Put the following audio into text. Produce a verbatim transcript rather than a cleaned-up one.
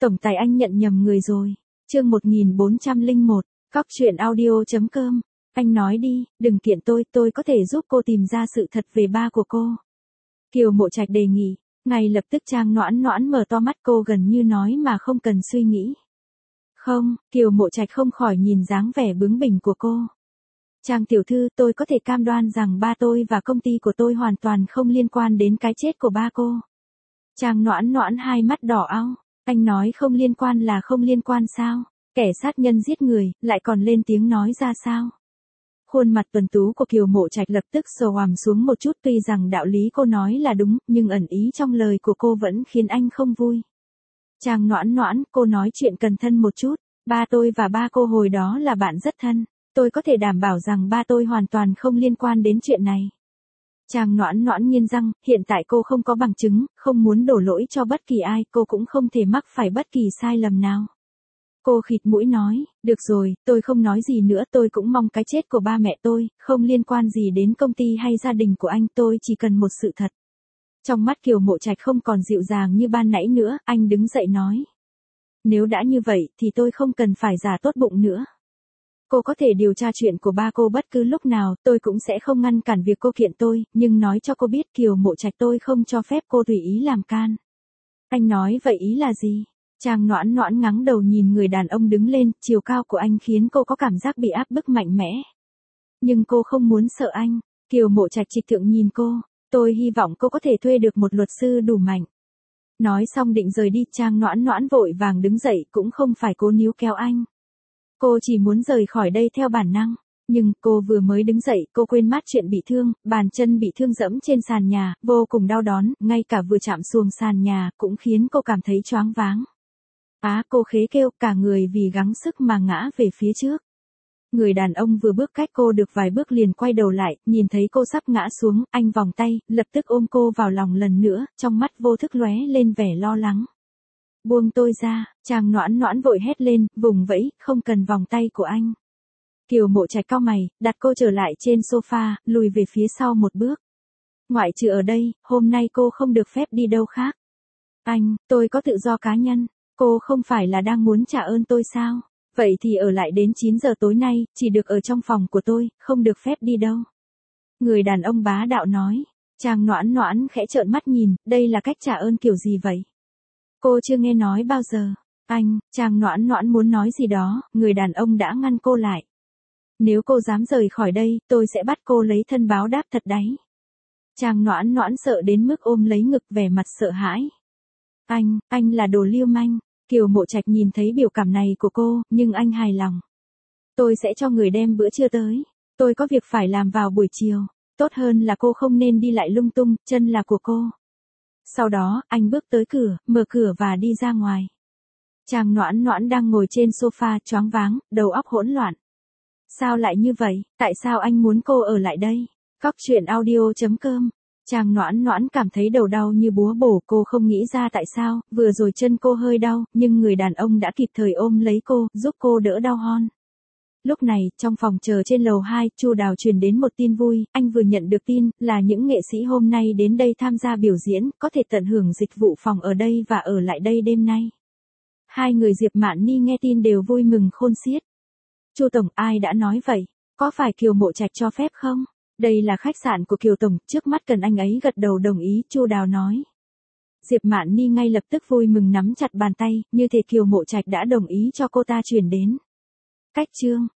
Tổng tài anh nhận nhầm người rồi. Chương một nghìn bốn trăm lẻ một, cóc truyện audio chấm com. Anh nói đi, đừng kiện tôi, tôi có thể giúp cô tìm ra sự thật về ba của cô. Kiều Mộ Trạch đề nghị. Ngay lập tức Trang Noãn Noãn mở to mắt, cô gần như nói mà không cần suy nghĩ. Không, Kiều Mộ Trạch không khỏi nhìn dáng vẻ bướng bỉnh của cô. Trang tiểu thư, tôi có thể cam đoan rằng ba tôi và công ty của tôi hoàn toàn không liên quan đến cái chết của ba cô. Trang Noãn Noãn hai mắt đỏ ao. Anh nói không liên quan là không liên quan sao? Kẻ sát nhân giết người, lại còn lên tiếng nói ra sao? Khuôn mặt tuấn tú của Kiều Mộ Trạch lập tức sờ hoàm xuống một chút, tuy rằng đạo lý cô nói là đúng, nhưng ẩn ý trong lời của cô vẫn khiến anh không vui. Trang Noãn Noãn, cô nói chuyện cẩn thận một chút, ba tôi và ba cô hồi đó là bạn rất thân, tôi có thể đảm bảo rằng ba tôi hoàn toàn không liên quan đến chuyện này. Trang Noãn Noãn nghiến răng, hiện tại cô không có bằng chứng, không muốn đổ lỗi cho bất kỳ ai, cô cũng không thể mắc phải bất kỳ sai lầm nào. Cô khịt mũi nói, được rồi, tôi không nói gì nữa, tôi cũng mong cái chết của ba mẹ tôi, không liên quan gì đến công ty hay gia đình của anh, tôi chỉ cần một sự thật. Trong mắt Kiều Mộ Trạch không còn dịu dàng như ban nãy nữa, anh đứng dậy nói. Nếu đã như vậy, thì tôi không cần phải giả tốt bụng nữa. Cô có thể điều tra chuyện của ba cô bất cứ lúc nào, tôi cũng sẽ không ngăn cản việc cô kiện tôi, nhưng nói cho cô biết Kiều Mộ Trạch tôi không cho phép cô tùy ý làm can. Anh nói vậy ý là gì? Trang Noãn Noãn ngắng đầu nhìn người đàn ông đứng lên, chiều cao của anh khiến cô có cảm giác bị áp bức mạnh mẽ. Nhưng cô không muốn sợ anh. Kiều Mộ Trạch trịch thượng nhìn cô, tôi hy vọng cô có thể thuê được một luật sư đủ mạnh. Nói xong định rời đi, Trang Noãn Noãn vội vàng đứng dậy, cũng không phải cố níu kéo anh. Cô chỉ muốn rời khỏi đây theo bản năng. Nhưng cô vừa mới đứng dậy, cô quên mất chuyện bị thương, bàn chân bị thương dẫm trên sàn nhà, vô cùng đau đớn, ngay cả vừa chạm xuống sàn nhà cũng khiến cô cảm thấy choáng váng. Á, cô khế kêu, cả người vì gắng sức mà ngã về phía trước. Người đàn ông vừa bước cách cô được vài bước liền quay đầu lại, nhìn thấy cô sắp ngã xuống, anh vòng tay, lập tức ôm cô vào lòng lần nữa, trong mắt vô thức lóe lên vẻ lo lắng. Buông tôi ra, Trang Noãn Noãn vội hét lên, vùng vẫy, không cần vòng tay của anh. Kiều Mộ Trạch cau mày, đặt cô trở lại trên sofa, lùi về phía sau một bước. Ngoại trừ ở đây, hôm nay cô không được phép đi đâu khác. Anh, tôi có tự do cá nhân, cô không phải là đang muốn trả ơn tôi sao? Vậy thì ở lại đến chín giờ tối nay, chỉ được ở trong phòng của tôi, không được phép đi đâu. Người đàn ông bá đạo nói. Trang Noãn Noãn khẽ trợn mắt nhìn, đây là cách trả ơn kiểu gì vậy? Cô chưa nghe nói bao giờ. Anh, Trang Noãn Noãn muốn nói gì đó, người đàn ông đã ngăn cô lại. Nếu cô dám rời khỏi đây, tôi sẽ bắt cô lấy thân báo đáp thật đấy. Trang Noãn Noãn sợ đến mức ôm lấy ngực, vẻ mặt sợ hãi. Anh, anh là đồ lưu manh. Kiều Mộ Trạch nhìn thấy biểu cảm này của cô, nhưng anh hài lòng. Tôi sẽ cho người đem bữa trưa tới. Tôi có việc phải làm vào buổi chiều. Tốt hơn là cô không nên đi lại lung tung, chân là của cô. Sau đó, anh bước tới cửa, mở cửa và đi ra ngoài. Trang Noãn Noãn đang ngồi trên sofa choáng váng, đầu óc hỗn loạn. Sao lại như vậy? Tại sao anh muốn cô ở lại đây? Cóc truyện audio chấm com. Trang Noãn Noãn cảm thấy đầu đau như búa bổ, cô không nghĩ ra tại sao, vừa rồi chân cô hơi đau, nhưng người đàn ông đã kịp thời ôm lấy cô, giúp cô đỡ đau hon. Lúc này, trong phòng chờ trên lầu hai, Chu Đào truyền đến một tin vui, anh vừa nhận được tin, là những nghệ sĩ hôm nay đến đây tham gia biểu diễn, có thể tận hưởng dịch vụ phòng ở đây và ở lại đây đêm nay. Hai người Diệp Mạn Ni nghe tin đều vui mừng khôn xiết. Chu Tổng, ai đã nói vậy? Có phải Kiều Mộ Trạch cho phép không? Đây là khách sạn của Kiều Tổng, trước mắt cần anh ấy gật đầu đồng ý, Chu Đào nói. Diệp Mạn Ni ngay lập tức vui mừng nắm chặt bàn tay, như thể Kiều Mộ Trạch đã đồng ý cho cô ta chuyển đến. Cách chương.